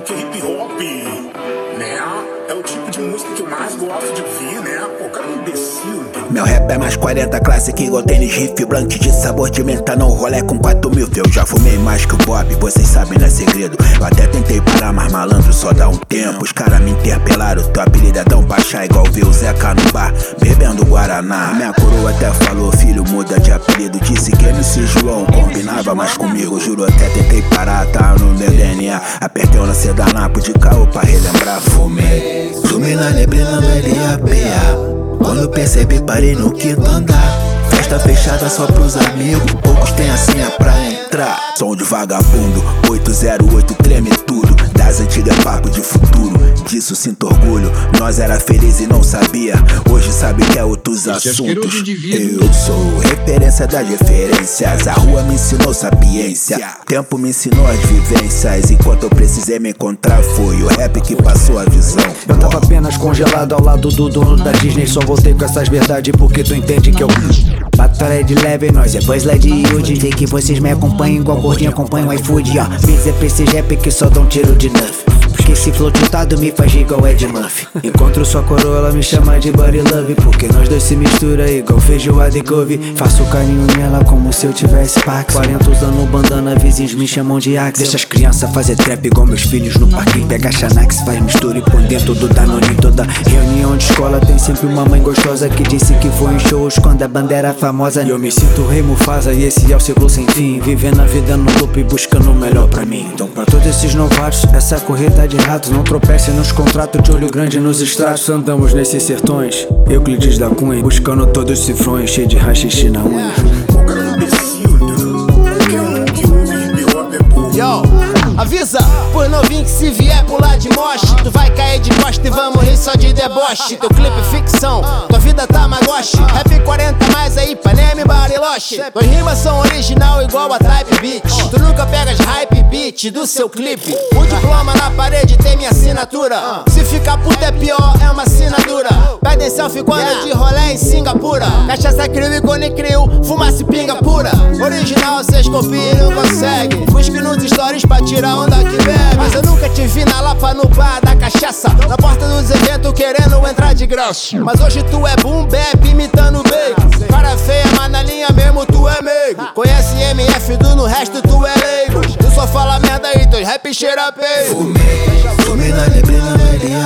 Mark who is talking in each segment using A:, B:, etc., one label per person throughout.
A: que hip hop, né? É o tipo de música que eu mais gosto de ouvir, né? Pô, cara, é um imbecil, entendeu?
B: Meu rap é mais 40 clássico igual tênis riff, blunt de sabor de menta, não rolé com 4.000. Eu já fumei mais que o Bob, vocês sabem, não é segredo. Eu até tentei parar, mas malandro só dá um tempo. Os caras me interpelaram, teu apelido é tão baixar igual ver o Zeca no bar, bebendo Guaraná. Minha coroa até falou, filho, muda de apelido. Disse que MC João combinava mais comigo. Juro, até tentei parar, tá no meu DNA. Apertei o lance da Napo de caô pra relembrar. Fumei na neblina no LAPA. Quando eu percebi, parei no quinto andar. Festa fechada só pros amigos, poucos tem a senha pra entrar. Som de vagabundo, 808 treme tudo. Das antigas papo de futuro, disso sinto orgulho. Nós era feliz e não sabia, hoje sabe que é outros assuntos. Eu sou referência das referências, a rua me ensinou sapiência, tempo me ensinou as vivências. Enquanto eu precisei me encontrar, foi o rap que passou a visão.
C: Eu tava apenas congelado ao lado do dono da Disney. Só voltei com essas verdades porque tu entende que eu batalha de leve, nós é Buzz Led e Woody. Sei que vocês me acompanham igual gordinho acompanha o iFood, ó. Beats é pra esse rap que só dá um tiro de nuff. Porque esse flow tiltado me faz igual Ed Murphy. Encontro sua coroa, ela me chama de Buddy Love. Porque nós dois se mistura igual feijoada e couve. Faço carinho nela como se eu tivesse Pax. 40 usando bandana, vizinhos me chamam de Axe. Deixa as crianças fazer trap igual meus filhos no parquinho. Pega a Xanax, faz mistura e põe dentro do Danone. Toda reunião de escola tem sempre uma mãe gostosa que disse que foi em shows quando a bandeira famosa. E eu me sinto rei Mufasa e esse é o ciclo sem fim. Vivendo a vida no loop e buscando o melhor pra mim. Então pra todos esses novatos, essa corrida de ratos. Não tropecem nos contratos de olho grande nos extratos. Andamos nesses sertões, Euclides da Cunha, buscando todos os cifrões, cheio de rachixe na unha.
A: Pô, cara, é um imbecil, entendeu? Qualquer um que ouve hip hop é burro.
D: Yo, avisa por novinho que se vier pular de moche, tu vai cair de costa e vamos rir só de deboche. Teu clipe é ficção, tua vida tá magoche. Rap 40 mais aí, Panema e Bariloche. Tuas rimas são original igual a Type Beat. Tu nunca pegas hype beat do seu clipe. O diploma na parede tem minha assinatura. Se ficar puto é pior, é uma assinatura. Pedem selfie quando é de rolê em Singapura. Cachaça crio e cone crio, fumaça e pinga pura. Original cês copiam e não conseguem. Busque nos stories pra tirar onda que bebe. Mas eu nunca te vi na Lapa no bar da cachaça, na porta dos eventos querendo entrar de graça. Mas hoje tu é boom bap imitando bacon. Cara feia, mas na linha mesmo tu é meigo. Conhece MF do no resto tu é leigo. Tu só fala merda aí, teus rap cheira peito.
B: Fumei na neblina no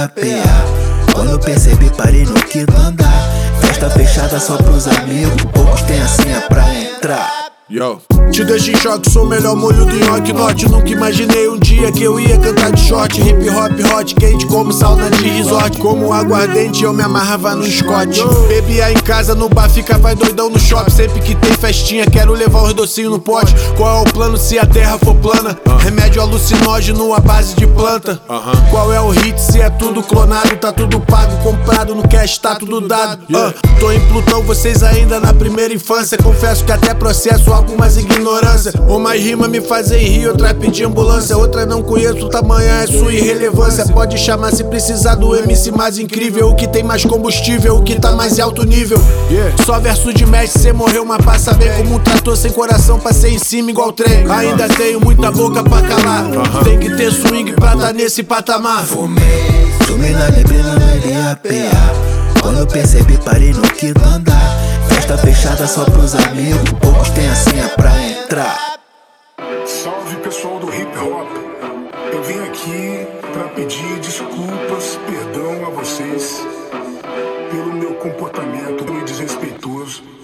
B: LAPA. Quando eu percebi, parei no quinto andar. Festa fechada só pros amigos, poucos tem a senha pra entrar.
E: Yo. Te deixo em choque, sou o melhor molho do nhoque norte. Nunca imaginei um dia que eu ia cantar de short. Hip hop hot, quente como sauna de resort. Como aguardente eu me amarrava no Scott. Bebia em casa, no bar ficava doidão no shopping. Sempre que tem festinha quero levar os docinhos no pote. Qual é o plano se a terra for plana? Remédio alucinógeno à base de planta. Qual é o hit se é tudo clonado? Tá tudo pago, comprado no cash, tá tudo dado. Tô em Plutão, vocês ainda na primeira infância. Confesso que até processo algumas ignorância. Uma rima me fazem rir, outra pedir ambulância. Outra não conheço, o tamanho é sua irrelevância. Pode chamar se precisar do MC mais incrível. O que tem mais combustível, o que tá mais alto nível. Só verso de mestre, cê morreu, mas pra saber. Como um trator sem coração, passei em cima igual trem. Ainda tenho muita boca pra calar. Tem que ter swing pra tá nesse patamar.
B: Fumei na neblina no LAPA. Quando eu percebi, parei no quinto andar. Festa fechada só pros amigos, poucos tem a senha pra entrar.
A: Salve pessoal do hip hop. Eu vim aqui pra pedir desculpas, perdão a vocês pelo meu comportamento desrespeitoso.